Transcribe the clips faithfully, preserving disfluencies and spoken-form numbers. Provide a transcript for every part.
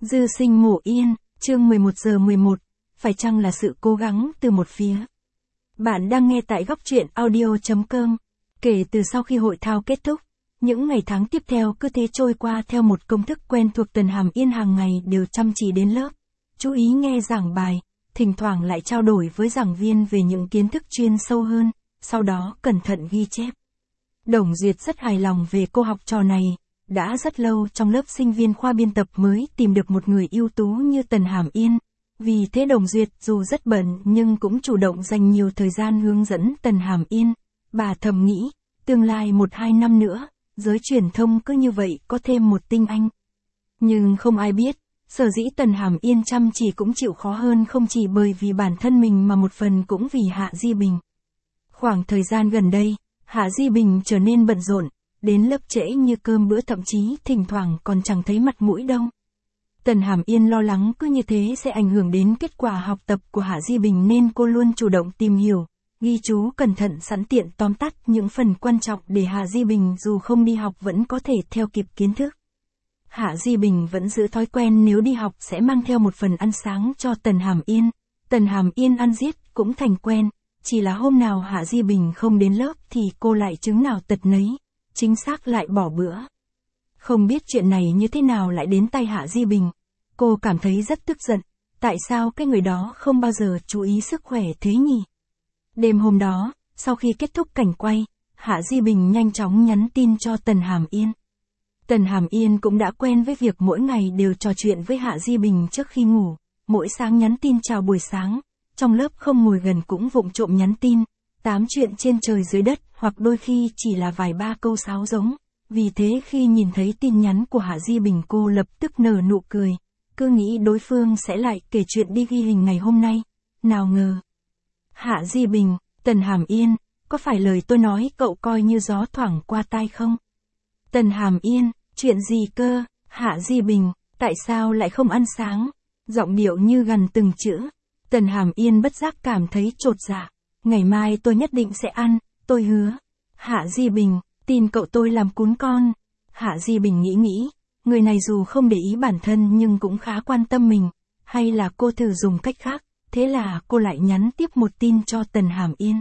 Dư sinh ngủ yên, chương mười một giờ mười một, phải chăng là sự cố gắng từ một phía? Bạn đang nghe tại góc truyện audio chấm com. Kể từ sau khi hội thao kết thúc, những ngày tháng tiếp theo cứ thế trôi qua theo một công thức quen thuộc. Tần Hàm Yên hàng ngày đều chăm chỉ đến lớp, chú ý nghe giảng bài, thỉnh thoảng lại trao đổi với giảng viên về những kiến thức chuyên sâu hơn, sau đó cẩn thận ghi chép. Đồng Duyệt rất hài lòng về cô học trò này. Đã rất lâu trong lớp sinh viên khoa biên tập mới tìm được một người ưu tú như Tần Hàm Yên. Vì thế Đồng Duyệt dù rất bận nhưng cũng chủ động dành nhiều thời gian hướng dẫn Tần Hàm Yên. Bà thầm nghĩ, tương lai một hai năm nữa, giới truyền thông cứ như vậy có thêm một tinh anh. Nhưng không ai biết, sở dĩ Tần Hàm Yên chăm chỉ cũng chịu khó hơn không chỉ bởi vì bản thân mình mà một phần cũng vì Hạ Di Bình. Khoảng thời gian gần đây, Hạ Di Bình trở nên bận rộn. Đến lớp trễ như cơm bữa, thậm chí thỉnh thoảng còn chẳng thấy mặt mũi đâu. Tần Hàm Yên lo lắng cứ như thế sẽ ảnh hưởng đến kết quả học tập của Hạ Di Bình nên cô luôn chủ động tìm hiểu, ghi chú cẩn thận sẵn tiện tóm tắt những phần quan trọng để Hạ Di Bình dù không đi học vẫn có thể theo kịp kiến thức. Hạ Di Bình vẫn giữ thói quen nếu đi học sẽ mang theo một phần ăn sáng cho Tần Hàm Yên. Tần Hàm Yên ăn riết cũng thành quen, chỉ là hôm nào Hạ Di Bình không đến lớp thì cô lại chứng nào tật nấy. Chính xác lại bỏ bữa. Không biết chuyện này như thế nào lại đến tay Hạ Di Bình. Cô cảm thấy rất tức giận. Tại sao cái người đó không bao giờ chú ý sức khỏe thế nhỉ? Đêm hôm đó, sau khi kết thúc cảnh quay, Hạ Di Bình nhanh chóng nhắn tin cho Tần Hàm Yên. Tần Hàm Yên cũng đã quen với việc mỗi ngày đều trò chuyện với Hạ Di Bình trước khi ngủ. Mỗi sáng nhắn tin chào buổi sáng. Trong lớp không ngồi gần cũng vụng trộm nhắn tin. Tám chuyện trên trời dưới đất, hoặc đôi khi chỉ là vài ba câu sáo giống. Vì thế khi nhìn thấy tin nhắn của Hạ Di Bình cô lập tức nở nụ cười. Cứ nghĩ đối phương sẽ lại kể chuyện đi ghi hình ngày hôm nay. Nào ngờ. Hạ Di Bình, Tần Hàm Yên, có phải lời tôi nói cậu coi như gió thoảng qua tai không? Tần Hàm Yên, chuyện gì cơ? Hạ Di Bình, tại sao lại không ăn sáng? Giọng điệu như gần từng chữ. Tần Hàm Yên bất giác cảm thấy chột dạ. Ngày mai tôi nhất định sẽ ăn, tôi hứa. Hạ Di Bình, tin cậu tôi làm cún con. Hạ Di Bình nghĩ nghĩ, người này dù không để ý bản thân nhưng cũng khá quan tâm mình. Hay là cô thử dùng cách khác, thế là cô lại nhắn tiếp một tin cho Tần Hàm Yên.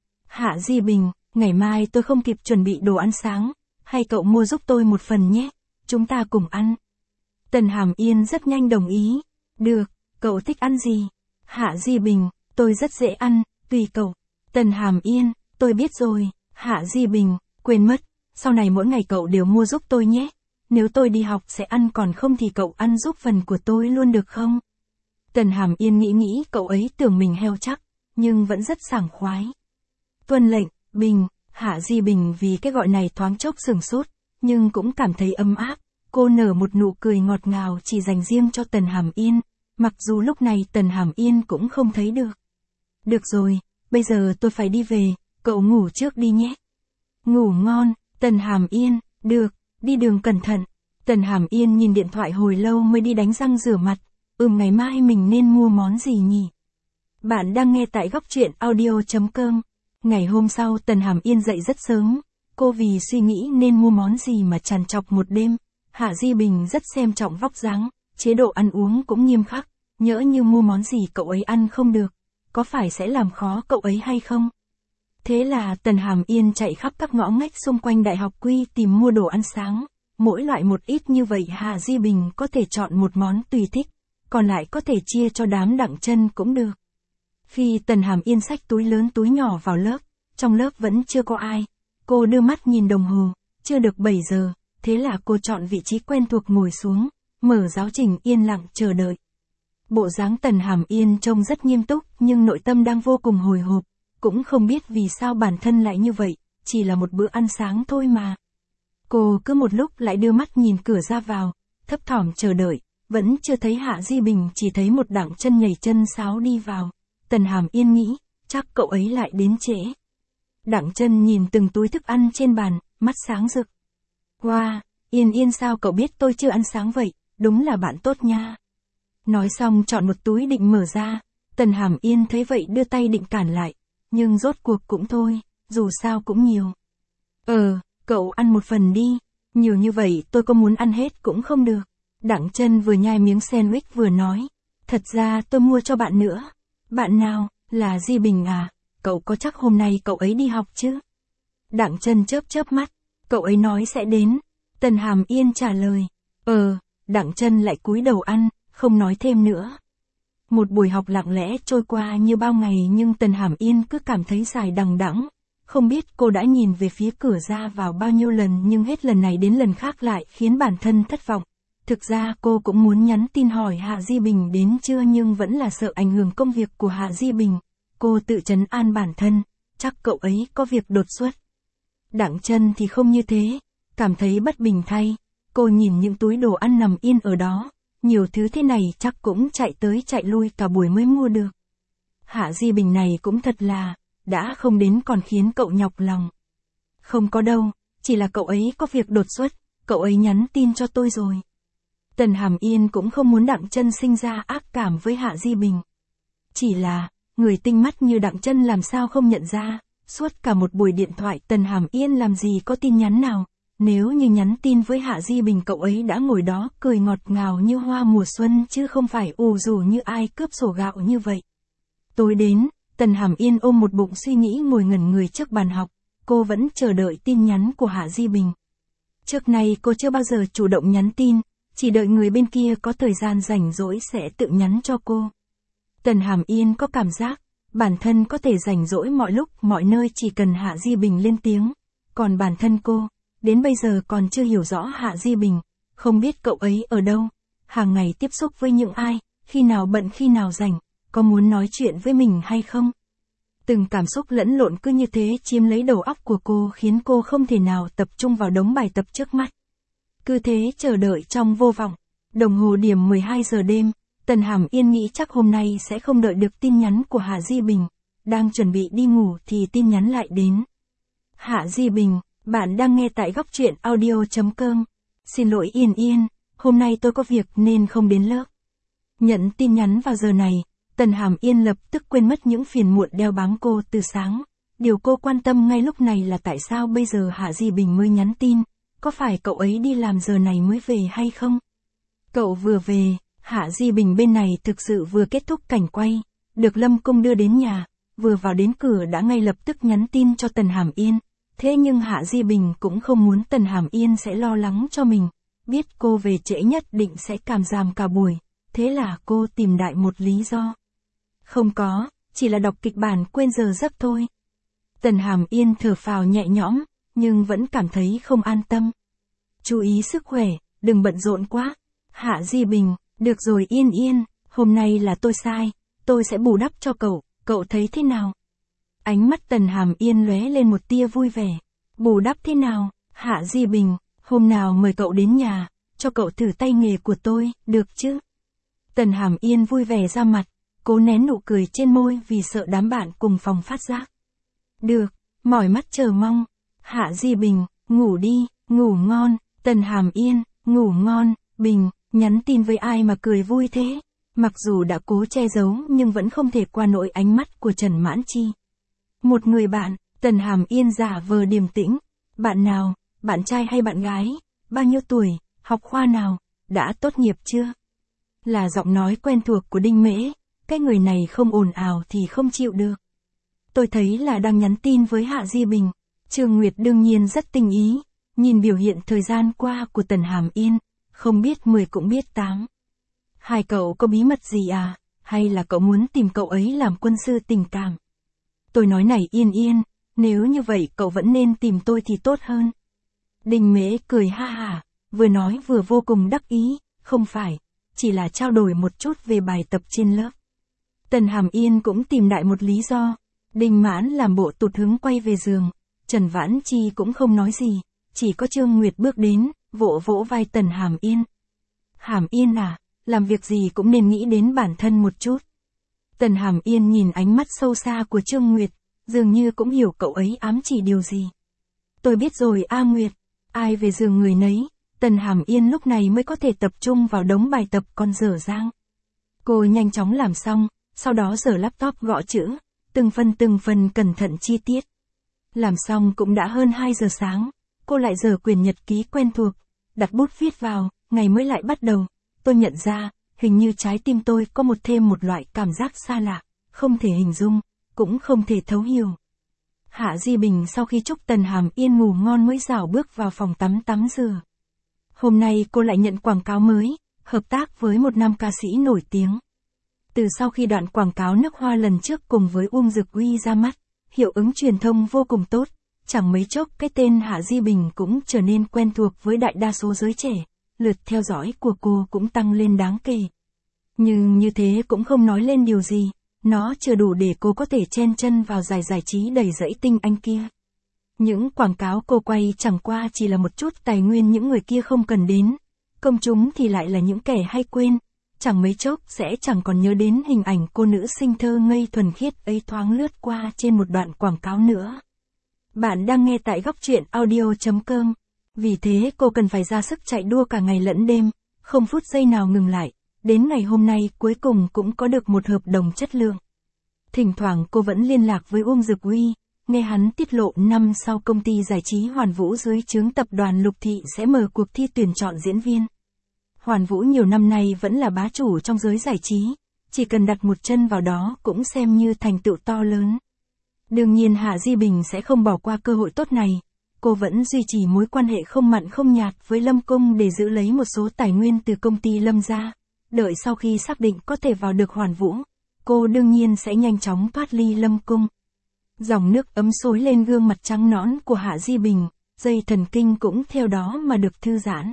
Hạ Di Bình, ngày mai tôi không kịp chuẩn bị đồ ăn sáng, hay cậu mua giúp tôi một phần nhé, chúng ta cùng ăn. Tần Hàm Yên rất nhanh đồng ý. Được, cậu thích ăn gì? Hạ Di Bình, tôi rất dễ ăn. Tùy cậu. Tần Hàm Yên, tôi biết rồi. Hạ Di Bình, quên mất, sau này mỗi ngày cậu đều mua giúp tôi nhé. Nếu tôi đi học sẽ ăn, còn không thì cậu ăn giúp phần của tôi luôn được không? Tần Hàm Yên nghĩ nghĩ cậu ấy tưởng mình heo chắc, nhưng vẫn rất sảng khoái. Tuân lệnh, Bình. Hạ Di Bình vì cái gọi này thoáng chốc sửng sốt, nhưng cũng cảm thấy ấm áp. Cô nở một nụ cười ngọt ngào chỉ dành riêng cho Tần Hàm Yên, mặc dù lúc này Tần Hàm Yên cũng không thấy được. Được rồi, bây giờ tôi phải đi về, cậu ngủ trước đi nhé. Ngủ ngon, Tần Hàm Yên, được, đi đường cẩn thận. Tần Hàm Yên nhìn điện thoại hồi lâu mới đi đánh răng rửa mặt. Ừm, ngày mai mình nên mua món gì nhỉ? Bạn đang nghe tại góc truyện audio chấm com. Ngày hôm sau Tần Hàm Yên dậy rất sớm. Cô vì suy nghĩ nên mua món gì mà trằn trọc một đêm. Hạ Di Bình rất xem trọng vóc dáng, chế độ ăn uống cũng nghiêm khắc. Nhỡ như mua món gì cậu ấy ăn không được, có phải sẽ làm khó cậu ấy hay không? Thế là Tần Hàm Yên chạy khắp các ngõ ngách xung quanh Đại học Quy tìm mua đồ ăn sáng. Mỗi loại một ít như vậy Hạ Di Bình có thể chọn một món tùy thích, còn lại có thể chia cho đám Đặng Chân cũng được. Khi Tần Hàm Yên xách túi lớn túi nhỏ vào lớp, trong lớp vẫn chưa có ai. Cô đưa mắt nhìn đồng hồ, chưa được bảy giờ, thế là cô chọn vị trí quen thuộc ngồi xuống, mở giáo trình yên lặng chờ đợi. Bộ dáng Tần Hàm Yên trông rất nghiêm túc nhưng nội tâm đang vô cùng hồi hộp, cũng không biết vì sao bản thân lại như vậy, chỉ là một bữa ăn sáng thôi mà. Cô cứ một lúc lại đưa mắt nhìn cửa ra vào, thấp thỏm chờ đợi, vẫn chưa thấy Hạ Di Bình, chỉ thấy một Đặng Chân nhảy chân sáo đi vào. Tần Hàm Yên nghĩ, chắc cậu ấy lại đến trễ. Đặng Chân nhìn từng túi thức ăn trên bàn, mắt sáng rực. Wow, Yên Yên sao cậu biết tôi chưa ăn sáng vậy, đúng là bạn tốt nha. Nói xong chọn một túi định mở ra, Tần Hàm Yên thấy vậy đưa tay định cản lại, nhưng rốt cuộc cũng thôi, dù sao cũng nhiều. Ờ, cậu ăn một phần đi, nhiều như vậy tôi có muốn ăn hết cũng không được. Đặng Chân vừa nhai miếng sandwich vừa nói. Thật ra tôi mua cho bạn nữa. Bạn nào, là Di Bình à? Cậu có chắc hôm nay cậu ấy đi học chứ? Đặng Chân chớp chớp mắt. Cậu ấy nói sẽ đến. Tần Hàm Yên trả lời. Ờ, Đặng Chân lại cúi đầu ăn, không nói thêm nữa. Một buổi học lặng lẽ trôi qua như bao ngày nhưng Tần Hàm Yên cứ cảm thấy dài đằng đẵng. Không biết cô đã nhìn về phía cửa ra vào bao nhiêu lần nhưng hết lần này đến lần khác lại khiến bản thân thất vọng. Thực ra cô cũng muốn nhắn tin hỏi Hạ Di Bình đến chưa nhưng vẫn là sợ ảnh hưởng công việc của Hạ Di Bình. Cô tự trấn an bản thân, chắc cậu ấy có việc đột xuất. Đặng Chân thì không như thế, cảm thấy bất bình thay. Cô nhìn những túi đồ ăn nằm yên ở đó, nhiều thứ thế này chắc cũng chạy tới chạy lui cả buổi mới mua được. Hạ Di Bình này cũng thật là, đã không đến còn khiến cậu nhọc lòng. Không có đâu, chỉ là cậu ấy có việc đột xuất, cậu ấy nhắn tin cho tôi rồi. Tần Hàm Yên cũng không muốn Đặng Chân sinh ra ác cảm với Hạ Di Bình. Chỉ là, người tinh mắt như Đặng Chân làm sao không nhận ra, suốt cả một buổi điện thoại Tần Hàm Yên làm gì có tin nhắn nào. Nếu như nhắn tin với Hạ Di Bình cậu ấy đã ngồi đó cười ngọt ngào như hoa mùa xuân chứ không phải ù rù như ai cướp sổ gạo như vậy. Tối đến, Tần Hàm Yên ôm một bụng suy nghĩ ngồi ngẩn người trước bàn học, cô vẫn chờ đợi tin nhắn của Hạ Di Bình. Trước này cô chưa bao giờ chủ động nhắn tin, chỉ đợi người bên kia có thời gian rảnh rỗi sẽ tự nhắn cho cô. Tần Hàm Yên có cảm giác, bản thân có thể rảnh rỗi mọi lúc mọi nơi chỉ cần Hạ Di Bình lên tiếng, còn bản thân cô, đến bây giờ còn chưa hiểu rõ Hạ Di Bình, không biết cậu ấy ở đâu, hàng ngày tiếp xúc với những ai, khi nào bận khi nào rảnh, có muốn nói chuyện với mình hay không. Từng cảm xúc lẫn lộn cứ như thế chiếm lấy đầu óc của cô khiến cô không thể nào tập trung vào đống bài tập trước mắt. Cứ thế chờ đợi trong vô vọng, đồng hồ điểm mười hai giờ đêm, Tần Hàm Yên nghĩ chắc hôm nay sẽ không đợi được tin nhắn của Hạ Di Bình, đang chuẩn bị đi ngủ thì tin nhắn lại đến. Hạ Di Bình, bạn đang nghe tại góc truyện audio chấm com. Xin lỗi Yên Yên, hôm nay tôi có việc nên không đến lớp. Nhận tin nhắn vào giờ này, Tần Hàm Yên lập tức quên mất những phiền muộn đeo bám cô từ sáng. Điều cô quan tâm ngay lúc này là tại sao bây giờ Hạ Di Bình mới nhắn tin, có phải cậu ấy đi làm giờ này mới về hay không? Cậu vừa về, Hạ Di Bình bên này thực sự vừa kết thúc cảnh quay, được Lâm Cung đưa đến nhà, vừa vào đến cửa đã ngay lập tức nhắn tin cho Tần Hàm Yên. Thế nhưng Hạ Di Bình cũng không muốn Tần Hàm Yên sẽ lo lắng cho mình, biết cô về trễ nhất định sẽ cảm giảm cả buổi, thế là cô tìm đại một lý do. Không có, chỉ là đọc kịch bản quên giờ giấc thôi. Tần Hàm Yên thở phào nhẹ nhõm, nhưng vẫn cảm thấy không an tâm. Chú ý sức khỏe, đừng bận rộn quá. Hạ Di Bình, được rồi Yên Yên, hôm nay là tôi sai, tôi sẽ bù đắp cho cậu, cậu thấy thế nào? Ánh mắt Tần Hàm Yên lóe lên một tia vui vẻ. Bù đắp thế nào? Hạ Di Bình, hôm nào mời cậu đến nhà, cho cậu thử tay nghề của tôi, được chứ? Tần Hàm Yên vui vẻ ra mặt, cố nén nụ cười trên môi vì sợ đám bạn cùng phòng phát giác. Được, mỏi mắt chờ mong. Hạ Di Bình, ngủ đi, ngủ ngon. Tần Hàm Yên, ngủ ngon. Bình, nhắn tin với ai mà cười vui thế? Mặc dù đã cố che giấu nhưng vẫn không thể qua nỗi ánh mắt của Trần Mãn Chi. Một người bạn, Tần Hàm Yên giả vờ điềm tĩnh. Bạn nào, bạn trai hay bạn gái? Bao nhiêu tuổi, học khoa nào, đã tốt nghiệp chưa? Là giọng nói quen thuộc của Đinh Mễ, cái người này không ồn ào thì không chịu được. Tôi thấy là đang nhắn tin với Hạ Di Bình. Trương Nguyệt đương nhiên rất tinh ý, nhìn biểu hiện thời gian qua của Tần Hàm Yên, không biết mười cũng biết tám. Hai cậu có bí mật gì à, hay là cậu muốn tìm cậu ấy làm quân sư tình cảm? Tôi nói này Yên Yên, nếu như vậy cậu vẫn nên tìm tôi thì tốt hơn. Đinh Mễ cười ha hả, vừa nói vừa vô cùng đắc ý, không phải, chỉ là trao đổi một chút về bài tập trên lớp. Tần Hàm Yên cũng tìm đại một lý do. Đinh Mãn làm bộ tụt hứng quay về giường, Trần Vãn Chi cũng không nói gì, chỉ có Trương Nguyệt bước đến, vỗ vỗ vai Tần Hàm Yên. Hàm Yên à, làm việc gì cũng nên nghĩ đến bản thân một chút. Tần Hàm Yên nhìn ánh mắt sâu xa của Trương Nguyệt, dường như cũng hiểu cậu ấy ám chỉ điều gì. Tôi biết rồi A Nguyệt, ai về giường người nấy, Tần Hàm Yên lúc này mới có thể tập trung vào đống bài tập còn dở dang. Cô nhanh chóng làm xong, sau đó giở laptop gõ chữ, từng phần từng phần cẩn thận chi tiết. Làm xong cũng đã hơn hai giờ sáng, cô lại giở quyển nhật ký quen thuộc, đặt bút viết vào, ngày mới lại bắt đầu, tôi nhận ra, hình như trái tim tôi có một thêm một loại cảm giác xa lạ, không thể hình dung, cũng không thể thấu hiểu. Hạ Di Bình sau khi chúc Tần Hàm Yên ngủ ngon mới rảo bước vào phòng tắm tắm rửa. Hôm nay cô lại nhận quảng cáo mới, hợp tác với một nam ca sĩ nổi tiếng. Từ sau khi đoạn quảng cáo nước hoa lần trước cùng với Uông Dực Uy ra mắt, hiệu ứng truyền thông vô cùng tốt, chẳng mấy chốc cái tên Hạ Di Bình cũng trở nên quen thuộc với đại đa số giới trẻ, lượt theo dõi của cô cũng tăng lên đáng kể. Nhưng như thế cũng không nói lên điều gì, nó chưa đủ để cô có thể chen chân vào giải giải trí đầy rẫy tinh anh kia. Những quảng cáo cô quay chẳng qua chỉ là một chút tài nguyên những người kia không cần đến, công chúng thì lại là những kẻ hay quên, chẳng mấy chốc sẽ chẳng còn nhớ đến hình ảnh cô nữ sinh thơ ngây thuần khiết ấy thoáng lướt qua trên một đoạn quảng cáo nữa. Bạn đang nghe tại góc truyện audio chấm com. Vì thế cô cần phải ra sức chạy đua cả ngày lẫn đêm, không phút giây nào ngừng lại, đến ngày hôm nay cuối cùng cũng có được một hợp đồng chất lượng. Thỉnh thoảng cô vẫn liên lạc với Uông Dực Uy, nghe hắn tiết lộ năm sau công ty giải trí Hoàn Vũ dưới trướng tập đoàn Lục Thị sẽ mở cuộc thi tuyển chọn diễn viên. Hoàn Vũ nhiều năm nay vẫn là bá chủ trong giới giải trí, chỉ cần đặt một chân vào đó cũng xem như thành tựu to lớn. Đương nhiên Hạ Di Bình sẽ không bỏ qua cơ hội tốt này, cô vẫn duy trì mối quan hệ không mặn không nhạt với Lâm Cung để giữ lấy một số tài nguyên từ công ty Lâm ra, đợi sau khi xác định có thể vào được Hoàn Vũ, cô đương nhiên sẽ nhanh chóng thoát ly Lâm Cung. Dòng nước ấm xối lên gương mặt trắng nõn của Hạ Di Bình, dây thần kinh cũng theo đó mà được thư giãn.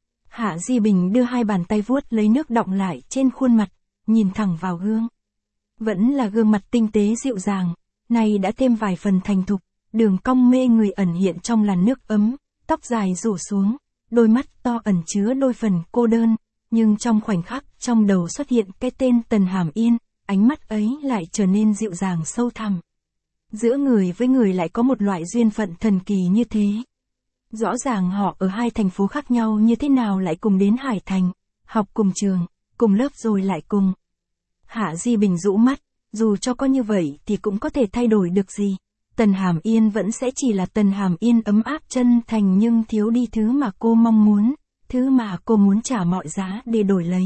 Hạ Di Bình đưa hai bàn tay vuốt lấy nước đọng lại trên khuôn mặt, nhìn thẳng vào gương. Vẫn là gương mặt tinh tế dịu dàng, nay đã thêm vài phần thành thục, đường cong mê người ẩn hiện trong làn nước ấm, tóc dài rủ xuống, đôi mắt to ẩn chứa đôi phần cô đơn, nhưng trong khoảnh khắc trong đầu xuất hiện cái tên Tần Hàm Yên, ánh mắt ấy lại trở nên dịu dàng sâu thẳm. Giữa người với người lại có một loại duyên phận thần kỳ như thế. Rõ ràng họ ở hai thành phố khác nhau như thế nào lại cùng đến Hải Thành, học cùng trường, cùng lớp rồi lại cùng. Hạ Di Bình rũ mắt, dù cho có như vậy thì cũng có thể thay đổi được gì. Tần Hàm Yên vẫn sẽ chỉ là Tần Hàm Yên ấm áp chân thành nhưng thiếu đi thứ mà cô mong muốn, thứ mà cô muốn trả mọi giá để đổi lấy.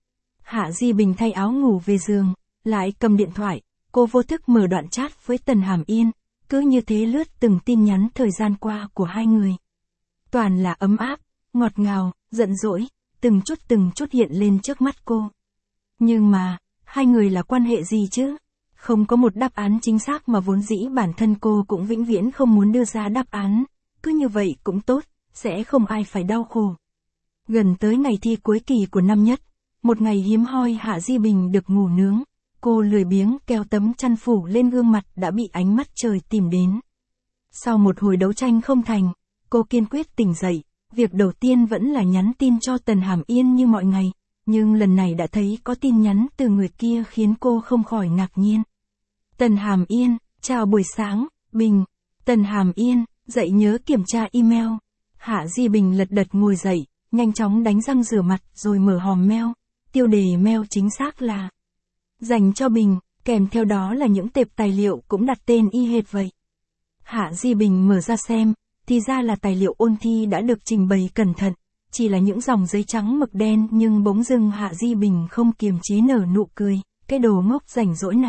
Hạ Di Bình thay áo ngủ về giường, lại cầm điện thoại, cô vô thức mở đoạn chat với Tần Hàm Yên, cứ như thế lướt từng tin nhắn thời gian qua của hai người. Toàn là ấm áp, ngọt ngào, giận dỗi, từng chút từng chút hiện lên trước mắt cô. Nhưng mà, hai người là quan hệ gì chứ? Không có một đáp án chính xác mà vốn dĩ bản thân cô cũng vĩnh viễn không muốn đưa ra đáp án. Cứ như vậy cũng tốt, sẽ không ai phải đau khổ. Gần tới ngày thi cuối kỳ của năm nhất, một ngày hiếm hoi Hạ Di Bình được ngủ nướng. Cô lười biếng kéo tấm chăn phủ lên gương mặt đã bị ánh mắt trời tìm đến. Sau một hồi đấu tranh không thành, cô kiên quyết tỉnh dậy, việc đầu tiên vẫn là nhắn tin cho Tần Hàm Yên như mọi ngày, nhưng lần này đã thấy có tin nhắn từ người kia khiến cô không khỏi ngạc nhiên. Tần Hàm Yên, chào buổi sáng, Bình. Tần Hàm Yên, dậy nhớ kiểm tra email. Hạ Di Bình lật đật ngồi dậy, nhanh chóng đánh răng rửa mặt rồi mở hòm mail. Tiêu đề mail chính xác là dành cho Bình, kèm theo đó là những tệp tài liệu cũng đặt tên y hệt vậy. Hạ Di Bình mở ra xem, thì ra là tài liệu ôn thi đã được trình bày cẩn thận, chỉ là những dòng giấy trắng mực đen nhưng bỗng dưng Hạ Di Bình không kiềm chế nở nụ cười, cái đồ ngốc rảnh rỗi này.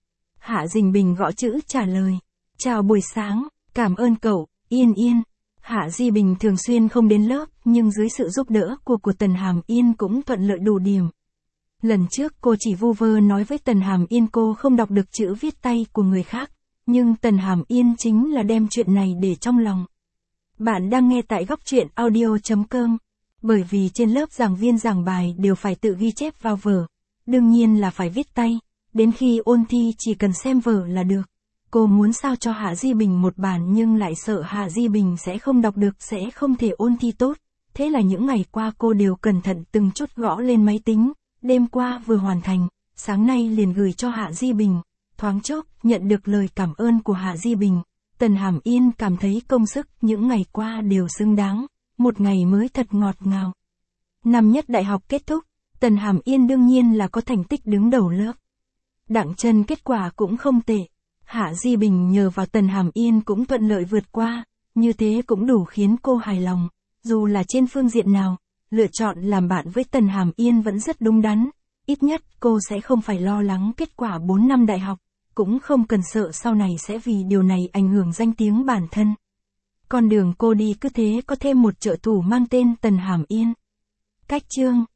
Hạ Di Bình gõ chữ trả lời, chào buổi sáng, cảm ơn cậu, Yên Yên. Hạ Di Bình thường xuyên không đến lớp nhưng dưới sự giúp đỡ của của Tần Hàm Yên cũng thuận lợi đủ điểm. Lần trước cô chỉ vu vơ nói với Tần Hàm Yên cô không đọc được chữ viết tay của người khác, nhưng Tần Hàm Yên chính là đem chuyện này để trong lòng. Bạn đang nghe tại góc truyện audio chấm com. Bởi vì trên lớp giảng viên giảng bài đều phải tự ghi chép vào vở, đương nhiên là phải viết tay, đến khi ôn thi chỉ cần xem vở là được. Cô muốn sao cho Hạ Di Bình một bản nhưng lại sợ Hạ Di Bình sẽ không đọc được sẽ không thể ôn thi tốt, thế là những ngày qua cô đều cẩn thận từng chút gõ lên máy tính. Đêm qua vừa hoàn thành, sáng nay liền gửi cho Hạ Di Bình, thoáng chốc nhận được lời cảm ơn của Hạ Di Bình. Tần Hàm Yên cảm thấy công sức những ngày qua đều xứng đáng, một ngày mới thật ngọt ngào. Năm nhất đại học kết thúc, Tần Hàm Yên đương nhiên là có thành tích đứng đầu lớp. Đặng chân kết quả cũng không tệ, Hạ Di Bình nhờ vào Tần Hàm Yên cũng thuận lợi vượt qua, như thế cũng đủ khiến cô hài lòng, dù là trên phương diện nào. lựa chọn làm bạn với Tần Hàm Yên vẫn rất đúng đắn. Ít nhất cô sẽ không phải lo lắng kết quả bốn năm đại học, cũng không cần sợ sau này sẽ vì điều này ảnh hưởng danh tiếng bản thân. Con đường cô đi cứ thế có thêm một trợ thủ mang tên Tần Hàm Yên. Cách chương